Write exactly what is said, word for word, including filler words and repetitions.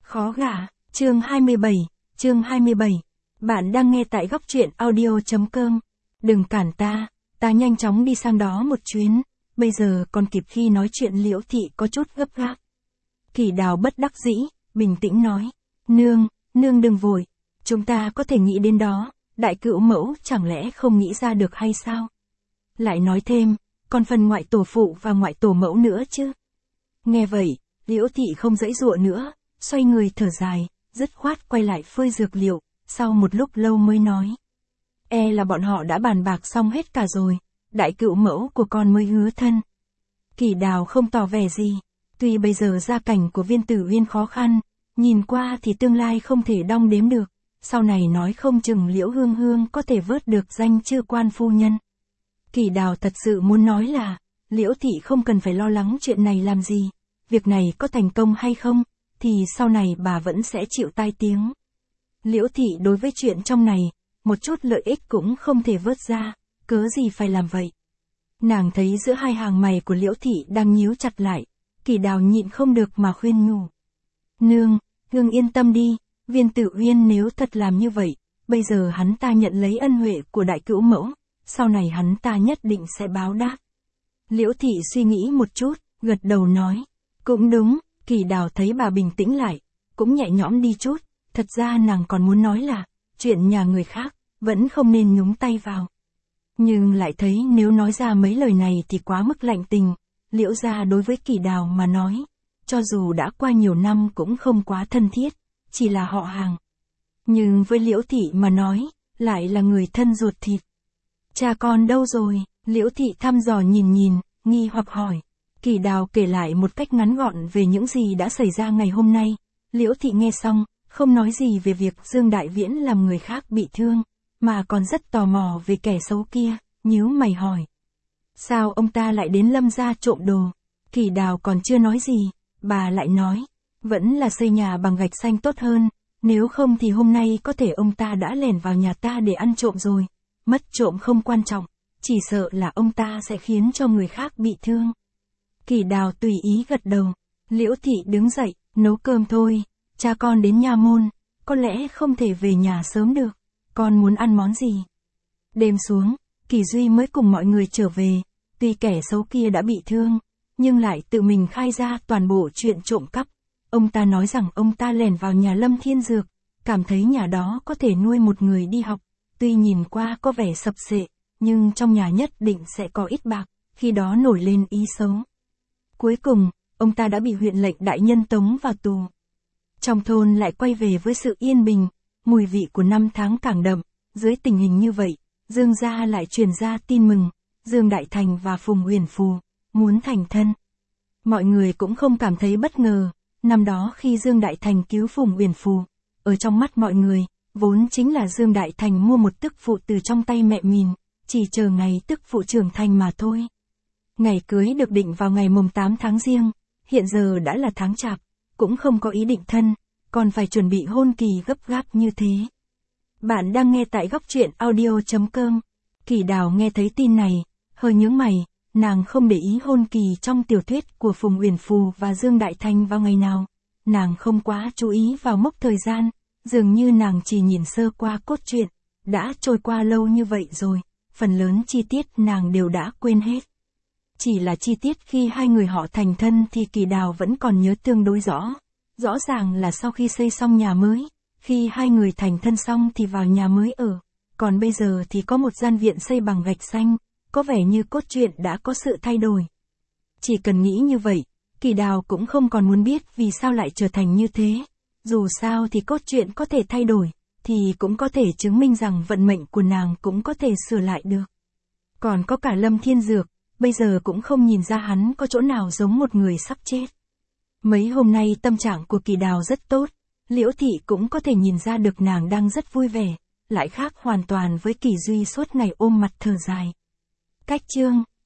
Khó gả, chương hai mươi bảy, chương hai mươi bảy. Bạn đang nghe tại góc truyện audio.com. Đừng cản ta, ta nhanh chóng đi sang đó một chuyến, bây giờ còn kịp khi nói chuyện. Liễu Thị có chút gấp gáp. Kỳ Đào bất đắc dĩ, bình tĩnh nói. Nương, nương đừng vội, chúng ta có thể nghĩ đến đó, đại cữu mẫu chẳng lẽ không nghĩ ra được hay sao? Lại nói thêm, còn phần ngoại tổ phụ và ngoại tổ mẫu nữa chứ. Nghe vậy, Liễu Thị không giãy giụa nữa, xoay người thở dài, dứt khoát quay lại phơi dược liệu, sau một lúc lâu mới nói. E là bọn họ đã bàn bạc xong hết cả rồi, đại cữu mẫu của con mới hứa thân. Kỳ Đào không tỏ vẻ gì, tuy bây giờ gia cảnh của Viên Tử Uyên khó khăn, nhìn qua thì tương lai không thể đong đếm được, sau này nói không chừng Liễu Hương Hương có thể vớt được danh chư quan phu nhân. Kỳ Đào thật sự muốn nói là, Liễu Thị không cần phải lo lắng chuyện này làm gì, việc này có thành công hay không, thì sau này bà vẫn sẽ chịu tai tiếng. Liễu Thị đối với chuyện trong này, một chút lợi ích cũng không thể vớt ra, cớ gì phải làm vậy. Nàng thấy giữa hai hàng mày của Liễu Thị đang nhíu chặt lại, Kỳ Đào nhịn không được mà khuyên nhủ. Nương, Hương yên tâm đi, Viên Tử Uyên nếu thật làm như vậy, bây giờ hắn ta nhận lấy ân huệ của đại cữu mẫu, sau này hắn ta nhất định sẽ báo đáp. Liễu Thị suy nghĩ một chút, gật đầu nói. Cũng đúng, Kỳ Đào thấy bà bình tĩnh lại, cũng nhẹ nhõm đi chút, thật ra nàng còn muốn nói là, chuyện nhà người khác, vẫn không nên nhúng tay vào. Nhưng lại thấy nếu nói ra mấy lời này thì quá mức lạnh tình, Liễu gia đối với Kỳ Đào mà nói, cho dù đã qua nhiều năm cũng không quá thân thiết, chỉ là họ hàng. Nhưng với Liễu Thị mà nói, lại là người thân ruột thịt. Cha con đâu rồi? Liễu Thị thăm dò nhìn nhìn, nghi hoặc hỏi. Kỳ Đào kể lại một cách ngắn gọn về những gì đã xảy ra ngày hôm nay. Liễu Thị nghe xong, không nói gì về việc Dương Đại Viễn làm người khác bị thương, mà còn rất tò mò về kẻ xấu kia, nhíu mày hỏi. Sao ông ta lại đến Lâm gia trộm đồ? Kỳ Đào còn chưa nói gì, bà lại nói, vẫn là xây nhà bằng gạch xanh tốt hơn, nếu không thì hôm nay có thể ông ta đã lẻn vào nhà ta để ăn trộm rồi. Mất trộm không quan trọng, chỉ sợ là ông ta sẽ khiến cho người khác bị thương. Kỳ Đào tùy ý gật đầu, Liễu Thị đứng dậy, nấu cơm thôi, cha con đến nha môn, có lẽ không thể về nhà sớm được, con muốn ăn món gì? Đêm xuống, Kỳ Duy mới cùng mọi người trở về, tuy kẻ xấu kia đã bị thương, nhưng lại tự mình khai ra toàn bộ chuyện trộm cắp. Ông ta nói rằng ông ta lẻn vào nhà Lâm Thiên Dược, cảm thấy nhà đó có thể nuôi một người đi học, tuy nhìn qua có vẻ sập xệ, nhưng trong nhà nhất định sẽ có ít bạc, khi đó nổi lên ý xấu. Cuối cùng, ông ta đã bị huyện lệnh đại nhân tống vào tù. Trong thôn lại quay về với sự yên bình, mùi vị của năm tháng càng đậm, dưới tình hình như vậy, Dương gia lại truyền ra tin mừng, Dương Đại Thành và Phùng Uyển Phù muốn thành thân. Mọi người cũng không cảm thấy bất ngờ, năm đó khi Dương Đại Thành cứu Phùng Uyển Phù, ở trong mắt mọi người, vốn chính là Dương Đại Thành mua một tức phụ từ trong tay mẹ mình, chỉ chờ ngày tức phụ trưởng thành mà thôi. Ngày cưới được định vào ngày mùng tám tháng Giêng, hiện giờ đã là tháng Chạp, cũng không có ý định thân, còn phải chuẩn bị hôn kỳ gấp gáp như thế. Bạn đang nghe tại góc truyện audio.com. Kỳ Đào nghe thấy tin này, hơi nhướng mày, nàng không để ý hôn kỳ trong tiểu thuyết của Phùng Uyển Phù và Dương Đại Thành vào ngày nào. Nàng không quá chú ý vào mốc thời gian, dường như nàng chỉ nhìn sơ qua cốt truyện, đã trôi qua lâu như vậy rồi, phần lớn chi tiết nàng đều đã quên hết. Chỉ là chi tiết khi hai người họ thành thân thì Kỳ Đào vẫn còn nhớ tương đối rõ. Rõ ràng là sau khi xây xong nhà mới, khi hai người thành thân xong thì vào nhà mới ở, còn bây giờ thì có một gian viện xây bằng gạch xanh, có vẻ như cốt truyện đã có sự thay đổi. Chỉ cần nghĩ như vậy, Kỳ Đào cũng không còn muốn biết vì sao lại trở thành như thế. Dù sao thì cốt truyện có thể thay đổi, thì cũng có thể chứng minh rằng vận mệnh của nàng cũng có thể sửa lại được. Còn có cả Lâm Thiên Dược, bây giờ cũng không nhìn ra hắn có chỗ nào giống một người sắp chết. Mấy hôm nay tâm trạng của Kỳ Đào rất tốt, Liễu Thị cũng có thể nhìn ra được nàng đang rất vui vẻ, lại khác hoàn toàn với Kỳ Duy suốt ngày ôm mặt thở dài. Cách chương